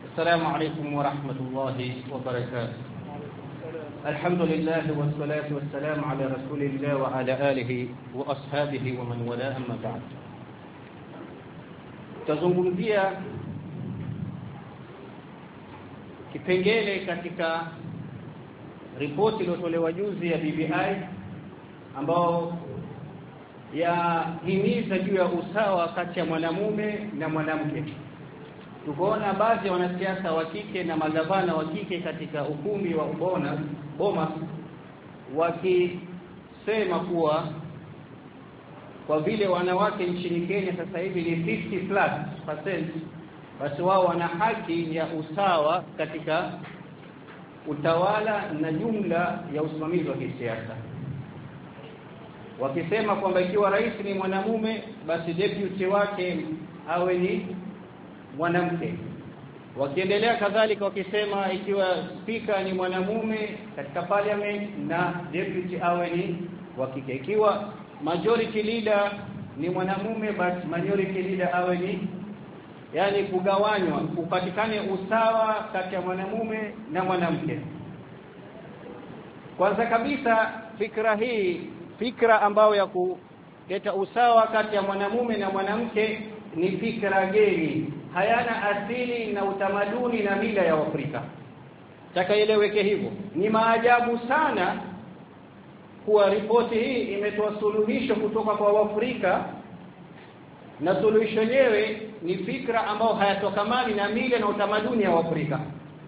السلام عليكم ورحمة الله وبركاته. الحمد لله والصلاة والسلام على رسول الله وعلى آله وأصحابه ومن والاه أما بعد. Tazungumzia kipengele katika ripoti iliyotolewa juzi ya BBI ambao yahimiza juu ya usawa kati ya mwanamume na mwanamke. Tukoona baadhi ya wanasiasa wa kike na magavana wa kike katika ukumbi wa Bomas wakisema kuwa kwa vile wanawake nchini Kenya sasa hivi ni 50+%, basi wao wana haki ya usawa katika utawala na jumla ya usimamizi wa kisiasa. Wakisema kwamba ikiwa rais ni mwanamume basi deputy wake awe ni mwanamke. Wakiendelea kadhalika wakisema ikiwa speaker ni mwanamume katika parliament na deputy awe ni wa kike. Ikiwa majority leader ni mwanamume basi minority leader awe ni, yani kugawanywa, upatikane usawa kati ya mwanamume na mwanamke. Kwanza kabisa fikra ambayo ya kuleta usawa kati ya mwanamume na mwanamke ni fikra geni, hayana asili na utamaduni na mila ya Afrika. Takaeleweke hivyo. Ni maajabu sana kuwa ripoti hii imetoa suluhisho kutoka kwa Afrika, na suluhisho yenyewe ni fikra ambao hayatokamani na mila na utamaduni ya Afrika.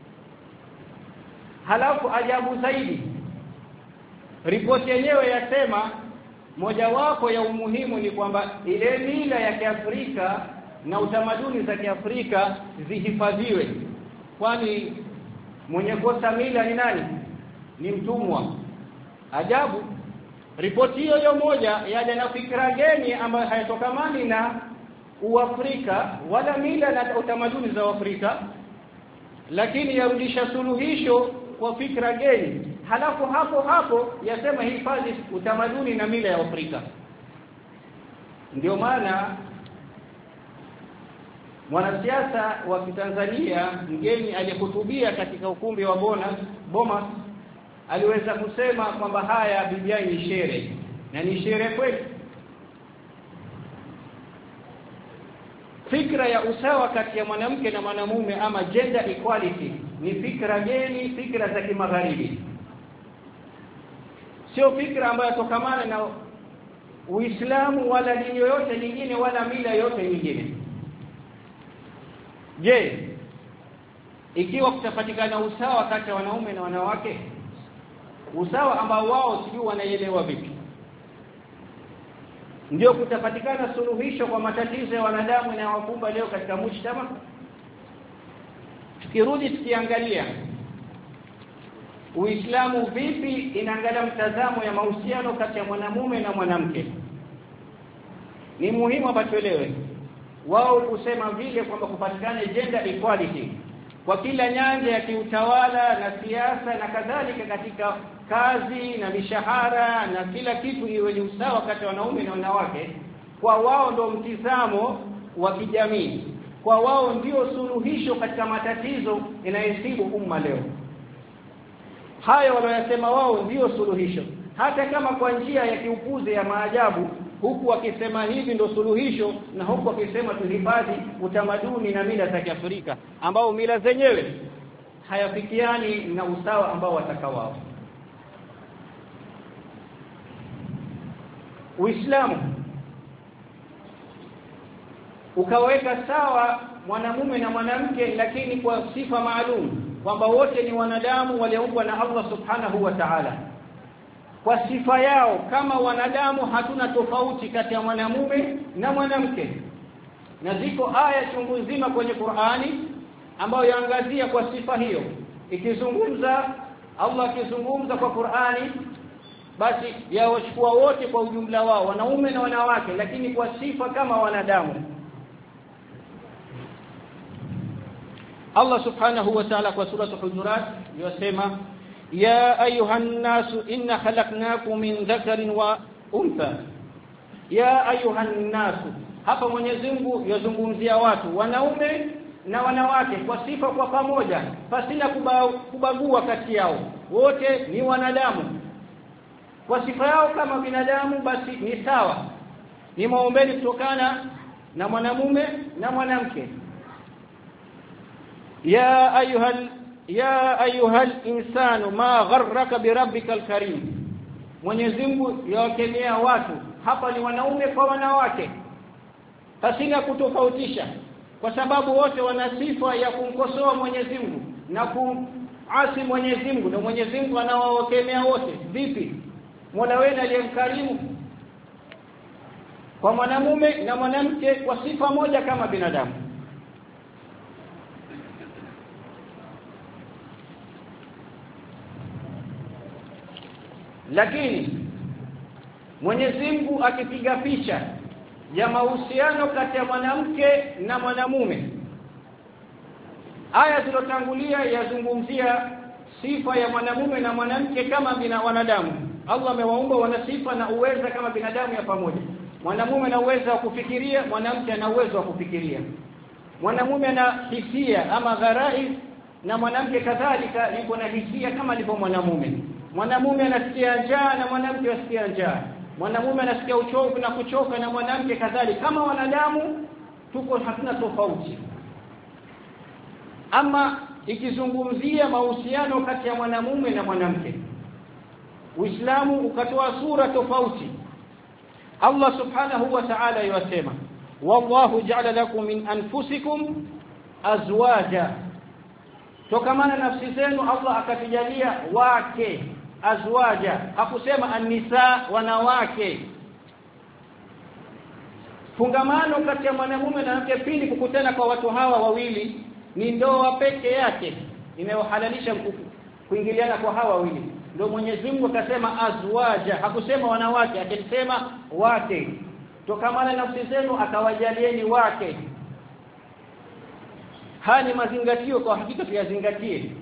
Halafu ajabu zaidi, ripoti yenyewe yasema mojawapo ya umuhimu ni kwamba ile mila ya Kiafrika na utamaduni za Kiafrika zihifadhiwe, kwani mwenye kosa mila ni nani? Ni mtumwa. Ajabu, ripoti hiyo moja yale na fikra geni ambayo hayatokamani na Uafrika wala mila na utamaduni za Afrika, lakini yarudisha suluhisho kwa fikra geni. Halafu hapo yasema hifadhi utamaduni na mila ya Afrika. Ndio maana mwanasiasa wa Tanzania mgeni aliyehutubia katika ukumbi wa Bomas aliweza kusema kwamba haya BBI ni shere, na ni shere kweli. Fikra ya usawa kati ya mwanamke na mwanamume ama gender equality ni fikra geni, fikra za kimagharibi. Sio fikra ambayo yatokamana na Uislamu wala dini yoyote nyingine wala mila yoyote nyingine. Je, ikiwa kutapatikana usawa kati ya wanaume na wanawake, usawa ambao wao sijui wanaelewa vipi, ndio kutapatikana suluhisho kwa matatizo ya wanadamu na wakumba leo katika mujtama? Tukirudi tukiangalia Uislamu vipi inaangalia mtazamo ya mahusiano kati ya mwanamume na mwanamke, ni muhimu hapa tuelewe. Wao kusema vile kwamba kupatikane gender equality kwa kila nyanja ya kiutawala na siasa na kadhalika, katika kazi na mishahara na kila kitu iwe ni usawa kati ya wanaume na wanawake, kwa wao ndio mtizamo wa kijamii, kwa wao ndio suluhisho katika matatizo yanayosibu umma leo. Hayo wanayosema wao ndio suluhisho, hata kama kwa njia ya kiupuzi ya maajabu, huku wakisema hivi ndio suluhisho na huku wakisema tuhifadhi utamaduni na mila za Kiafrika, ambao mila zenyewe hayafikiani na usawa ambao watakawao. Uislamu ukaweka sawa mwanamume na mwanamke, lakini kwa sifa maalum, kwamba wote ni wanadamu walioumbwa na Allah subhanahu wa ta'ala. Kwa sifa yao kama wanadamu hatuna tofauti kati ya mwanamume na mwanamke, na ziko aya chungu nzima kwenye Qur'ani ambayo yaangazia kwa sifa hiyo. Ikizungumza Allah akizungumza kwa Qur'ani, basi yawachukua wote kwa ujumla wao, wanaume na wanawake, lakini kwa sifa kama wanadamu. Allah subhanahu wa ta'ala kwa surah Hujurat yasema ya ayuhan nasu inna khalaqnakum min dhakarin wa untha. Ya ayuhan nasu, hapa Mwenyezi Mungu yazungumzia watu wanaume na wanawake kwa sifa kwa pamoja pasina kubagua kati yao, wote ni wanadamu kwa sifa yao kama binadamu, basi ni sawa, ni maumbile kutokana na mwanamume na mwanamke. ya ayuhal insanu ma gharraka birabbikal karim, Mwenyezi Mungu yawakemea watu hapa ni wanaume kwa wanawake pasina kutofautisha, kwa sababu wote wana sifa ya kumkosoa Mwenyezi Mungu na kuasi Mwenyezi Mungu, na Mwenyezi Mungu anawakemea wote. Vipi Mola wenu aliyemkarimu kwa mwanamume na mwanamke kwa sifa moja kama binadamu? Lakini Mwenyezi Mungu akipiga picha ya mahusiano kati ya mwanamke na mwanamume, aya zilizotangulia yazungumzia sifa ya mwanamume na mwanamke kama wanadamu. Allah amewaumba wana sifa na uwezo kama binadamu ya pamoja. Mwanamume ana uwezo wa kufikiria, mwanamke ana uwezo wa kufikiria. Mwanamume ana hisia ama gharai, na mwanamke kadhalika yuko na hisia kama alivyo mwanamume. Mwanamume anasikia njaa na mwanamke anasikia njaa. Mwanamume anasikia uchovu na kuchoka na mwanamke kadhalika. Kama wanadamu tuko hatuna tofauti. Ama ikizungumzia mahusiano kati ya mwanamume na mwanamke, Uislamu ukatoa sura tofauti. Allah subhanahu wa ta'ala yasema, wallahu ja'ala lakum min anfusikum azwaja, tokamana nafsi zenu Allah akatijalia wake, azwaja, hakusema an-nisa, wanawake. Fungamano kati ya mwanamume na mke pili kukutana kwa watu hawa wawili ni ndoa peke yake inayohalalisha kuingiliana kwa hawa wawili. Ndio Mwenyezi Mungu akasema azwaja, hakusema wanawake, akisema wake. Tokamana nafsi zenu akawajalieni wake. Haya ni mazingatio kwa hakika tuyazingatie.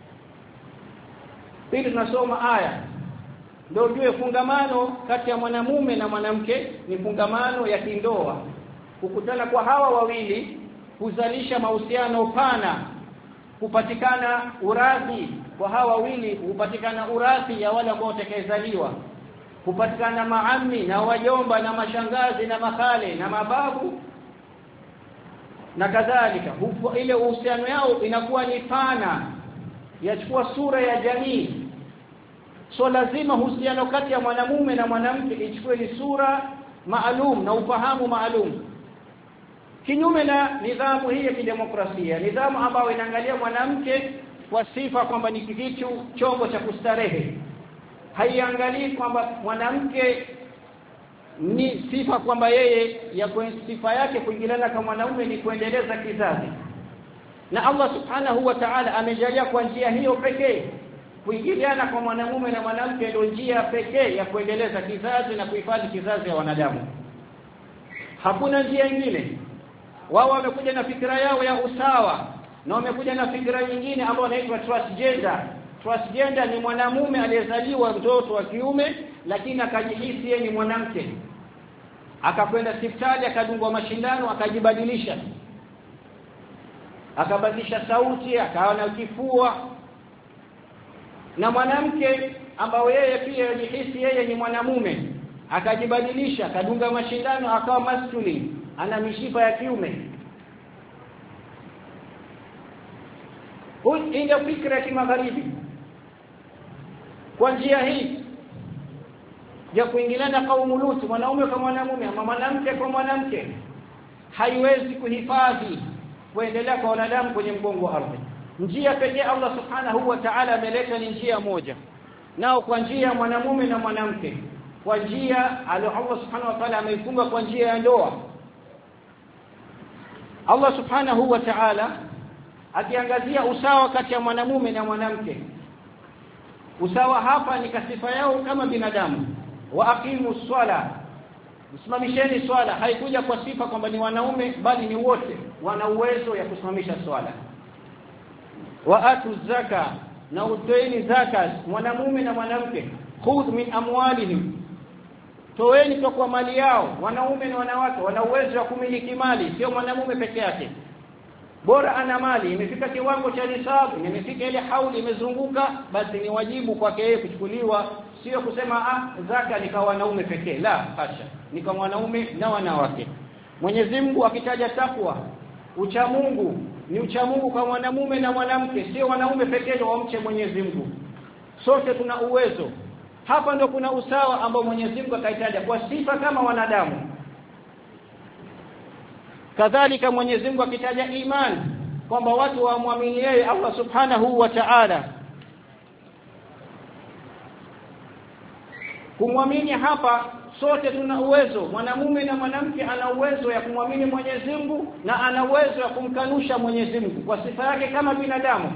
Pili tunasoma aya ndio tujue fungamano kati ya mwanamume na mwanamke ni fungamano ya kindoa. Kukutana kwa hawa wawili kuzalisha mahusiano pana, kupatikana urathi kwa hawa wawili, kupatikana urathi ya wale ambao watakayezaliwa, kupatikana maami na wajomba na mashangazi na makhale na mababu na kadhalika. Ile uhusiano yao inakuwa ni pana, yachukua sura ya jamii. So lazima uhusiano kati ya mwanamume na mwanamke ichukue ni sura maalum na ufahamu maalum. Kinyume na nidhamu hii ya kidemokrasia, nidhamu ambayo inaangalia mwanamke kwa sifa kwamba ni kitu chombo cha kustarehe, haiangalii kwamba mwanamke ni sifa kwamba yeye ya sifa yake kuingiliana kama mwanaume ni kuendeleza kizazi. Na Allah subhanahu wa ta'ala amejalia kwa njia hiyo pekee kuingiliana kwa mwanamume na mwanamke ndio njia pekee ya kuendeleza kizazi na kuhifadhi kizazi ya wanadamu. Hakuna njia nyingine. Wao wamekuja na fikra yao ya usawa na wamekuja na fikra nyingine ambayo inaitwa transgender. Transgender ni mwanamume aliyezaliwa mtoto wa kiume lakini akajihisi yeye ni mwanamke. Akakwenda hospitali akadungwa mashindano akajibadilisha. Akabadilisha sauti, akawa na kifua. Na mwanamke ambao yeye pia yajihisi yeye ni mwanamume akajibadilisha, akadunga mashindano akawa masculine, ana mishipa ya kiume. Hii ndio fikra ya kimagharibi. Kwa njia hii ya kuingiliana kaumu Lut, mwanaume kwa mwanamume ama mwanamke kwa mwanamke, haiwezi kuhifadhi kuendelea kwa wanadamu kwenye mgongo wa ardhi. Njia pekee Allah subhanahu wa ta'ala ameleta ni njia moja, nao kwa njia ya mwanamume na mwanamke, kwa njia Allah subhanahu wa ta'ala ameifunga kwa njia ya ndoa. Allah subhanahu wa ta'ala akiangazia usawa kati ya mwanamume na mwanamke. Usawa hapa ni kasifa yao kama binadamu. Wa aqimu swala, msimamisheni swala. Haikuja kwa sifa kwamba ni wanaume, bali ni wote wana uwezo ya kusimamisha swala. Wa atu zaka, na utoeni zakat, mwanamume na mwanamke. Khudh min amwalihim, toeni kwa mali yao. Wanaume na wanawake wana uwezo wa kumiliki mali, sio mwanamume peke yake. bora ana mali, imefika kiwango cha nisabu, imefika ile hauli imezunguka, basi ni wajibu kwake yeye kuchukuliwa, sio kusema zaka ni kwa wanaume pekee. La hasha, ni kwa wanaume na wanawake. Mwenyezi Mungu akitaja takwa, ucha Mungu, ni ucha Mungu kwa mwanamume na mwanamke, sio wanaume pekee ndio wamche Mwenyezi Mungu. Sote tuna uwezo. Hapa ndio kuna usawa ambao Mwenyezi Mungu akaitaja kwa sifa kama wanadamu. Kadhalika Mwenyezi Mungu akitaja imani kwamba watu waamini yeye Allah Subhanahu wa Ta'ala. Kumwamini hapa sote tuna uwezo, mwanamume na mwanamke ana uwezo ya kumwamini Mwenyezi Mungu na ana uwezo ya kumkanusha Mwenyezi Mungu kwa sifa yake kama binadamu.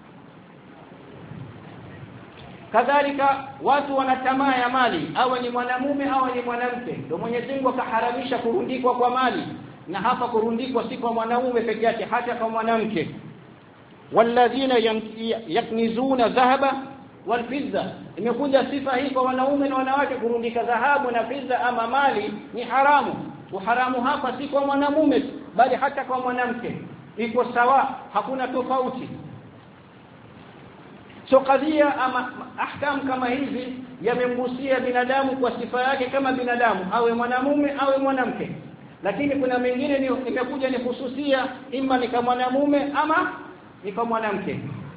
Kadhalika watu wana tamaa ya mali, awe ni mwanamume au ni mwanamke. Ndio Mwenyezi Mungu akaharamisha kurundikwa kwa mali, na hapa kurundikwa si kwa mwanamume peke yake, hata kwa mwanamke. Walladhina yaknizuna dhahaba wal fidda, imekuja sifa hii kwa wanaume na wanawake. Kurundika dhahabu na fidda ama mali ni haramu. Uharamu hapa si kwa mwanamume bali hata kwa mwanamke, iko sawa, hakuna tofauti. So kadhia ama ahkam kama hizi yamemgusia binadamu kwa sifa yake kama binadamu, awe mwanamume awe mwanamke. Lakini kuna mengine imekuja ni hususia, ima ni kama mwanamume ama ni kama mwanamke.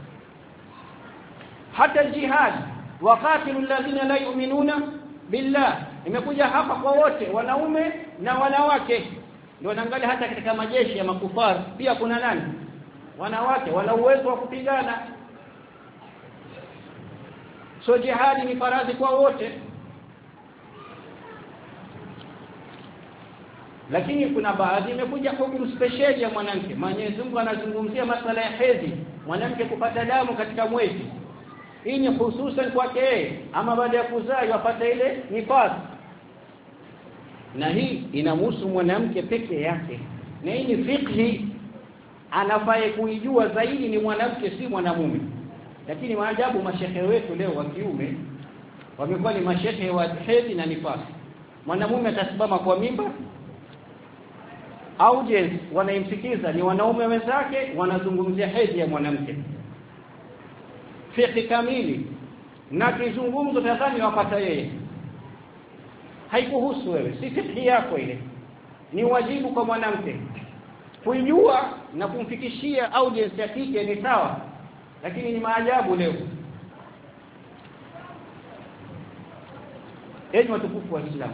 Hata jihad, waqatilul ladhina la yu'minuna billah, imekuja hapa kwa wote, wanaume na wanawake. Ndio naangalia hata katika majeshi ya makufari pia kuna nani? Wanawake wana uwezo wa kupigana. So jihadi ni faradhi kwa wote. Lakini kuna baadhi imekuja hukumu special ya mwanamke. Mwenyezi Mungu anazungumzia masuala ya hedhi, mwanamke kupata damu katika mwezi. Hii ni hususan kwake yeye, ama baada ya kuzaa yapata ile nifas. Na hii inamhusu mwanamke peke yake. Na hii ni fiqhi, anafaa kuijua zaidi ni mwanamke si mwanamume. Lakini maajabu mashehe wetu leo wa kiume wamekuwa ni mashehe wa hedhi na nifas. Mwanamume atasimama kwa mimba, audience wanaimsikiza ni wanaume wenzake, wanazungumzia hedhi ya mwanamke. Fiqh kamili na kizungumzo tadhani wapata yeye, haikuhusu wewe, si fiqh yako ile. Ni wajibu kwa mwanamke kujua na kumfikishia audience ya kike, ni sawa. Lakini ni maajabu leo, enyi watukufu wa Islam,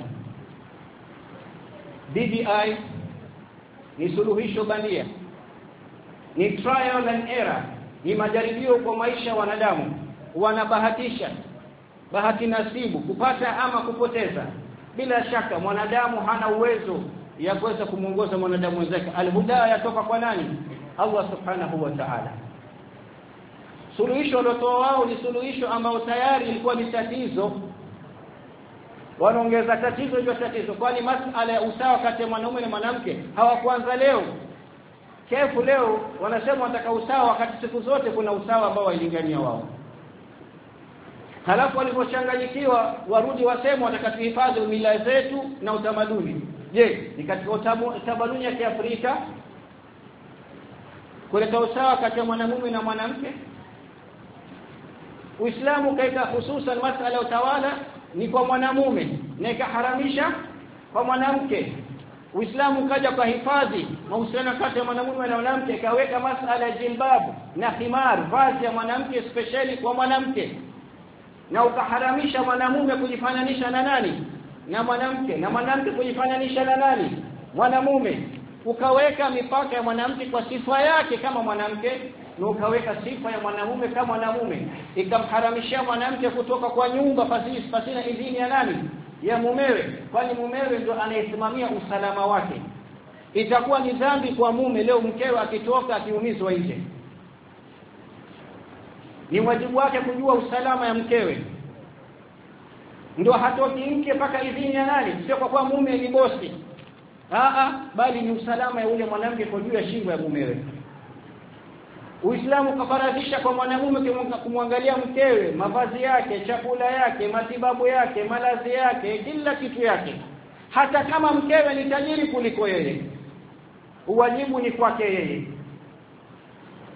BBI ni suluhisho bandia, ni trial and error, ni majaribio kwa maisha wanadamu. Wanabahatisha, bahati nasibu, kupata ama kupoteza. Bila shaka mwanadamu hana uwezo ya kuweza kumuongoza mwanadamu wenzake. Al-huda yatoka kwa nani? Allah Subhanahu wa Ta'ala. Suluhisho waliotoa wao ni suluhisho ambao tayari ilikuwa ni tatizo, wanaongeza tatizo juu tatizo. Kwani masuala ya usawa kati ya mwanaume na mwanamke hawakuanza leo. Kefu leo wanasema wataka usawa, wakati siku zote kuna usawa ambao wailingania wao. Halafu walipochanganyikiwa warudi wasema wataka tuhifadhi mila zetu na utamaduni. Je, ni katika utamaduni ya Kiafrika kuleta usawa kati ya mwanamume na mwanamke? Uislamu kaika hususan masuala ya utawala ni kwa mwanamume na ikaharamisha kwa mwanamke. Uislamu kaja kwa hifadhi mahusiano kati ya mwanamume na mwanamke, ikaweka masuala ya jilbabu na khimar, vazi ya mwanamke especially kwa mwanamke, na ukaharamisha mwanamume kujifananisha na nani? Na mwanamke, na mwanamke kujifananisha na nani? Mwanamume. Ukaweka mipaka ya mwanamke kwa sifa yake kama mwanamke, na ukaweka sifa ya mwanamume kama mwanamume. Ikamharamishia mwanamke kutoka kwa nyumba pasina idhini ya nani? Ya mumewe, kwani mumewe ndio anayesimamia usalama wake. Itakuwa ni dhambi kwa mume leo mkewe akitoka akiumizwa nje. Ni wajibu wake kujua usalama ya mkewe. Ndio hatoki mke mpaka idhini ya nani? Sio kwa kuwa mume ni bosi. Bali ni usalama ya ule mwanamke kwa juu ya shingo ya mumewe. Uislamu kafaradhisha kwa mwanamume kumwangalia mkewe, mavazi yake, chakula yake, matibabu yake, malazi yake, kila kitu yake. Hata kama mkewe ni tajiri kuliko yeye, uwajibu ni kwake yeye.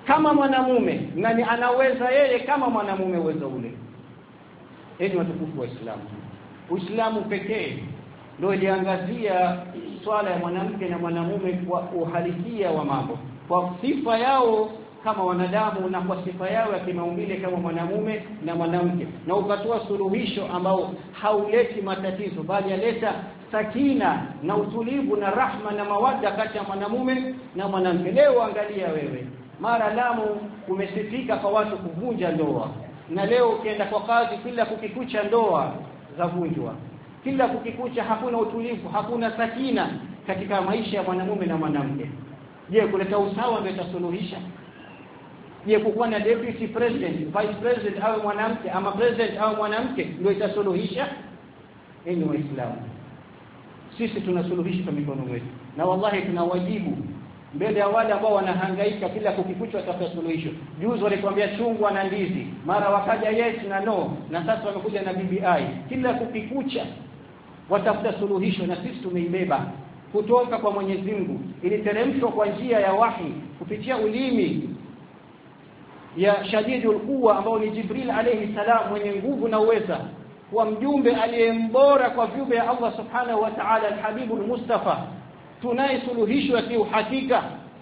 kama mwanamume na ni anaweza yeye kama mwanamume uwezo ule. Ni watukufu wa Uislamu. Uislamu pekee ndio iliangazia swala ya mwanamke na mwanamume kwa uhalisia wa mambo, kwa sifa yao kama wanadamu na kwa sifa yao ya kimaumbile kama mwanamume na mwanamke, na ukatoa suluhisho ambao hauleti matatizo bali yaleta sakina na utulivu na rahma na mawadda kati ya mwanamume na mwanamke. Leo angalia wewe, mara Lamu kumesifika kwa watu kuvunja ndoa, na leo ukienda kwa kazi kila kukikucha ndoa za vunjwa, kila kukikucha hakuna utulivu, hakuna sakina katika maisha ya mwanamume na mwanamke. Je, kuleta usawa ndio itasuluhisha? Je, kukuwa na deputy president, vice president au mwanamke ama president au mwanamke ndio itasuluhisha? Ni Waislamu. Sisi tunasuluhisha kwa mikono yetu, na wallahi tuna wajibu mbele ya wale ambao wanahangaika kila kukikucha watafuta suluhisho. Juzi walikwambia chungwa na ndizi, mara wakaja yes na no, na sasa wamekuja na BBI. Kila kukikucha watafuta suluhisho, na sisi tumeibeba kutoka kwa Mwenyezi Mungu. Iliteremshwa kwa njia ya wahi kupitia ulimi ya shadidul quwa ambao ni Jibril alayhi salam, mwenye nguvu na uweza, kwa mjumbe aliyembora kwa viumbe ya Allah subhanahu wa ta'ala, al-Habibul Mustafa. Tunaye suluhisho ya kiuhakika.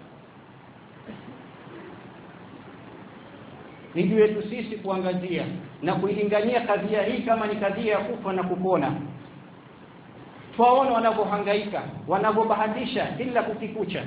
Ni juu yetu sisi kuangazia na kuilingania kadhia hii kama ni kadhia ya kufa na kupona. Tuwaona wanavyohangaika, wanavyobahatisha kila kukikucha,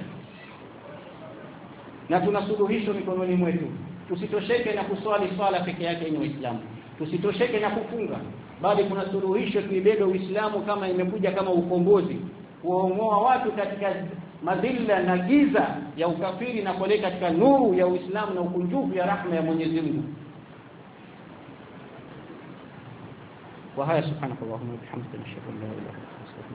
na tuna suluhisho mikononi mwetu. Tusitosheke na kuswali swala peke yake ni Uislamu, tusitosheke na kufunga, bali kuna suluhisho tuibebe Uislamu kama imekuja kama ukombozi, kuongoa watu katika madhila na giza ya ukafiri na kuelekea katika nuru ya Uislamu na ukunjufu ya rahma ya Mwenyezi Mungu. Wa haya subhanakallahumma wa bihamdika, nashhadu an la ilaha illa anta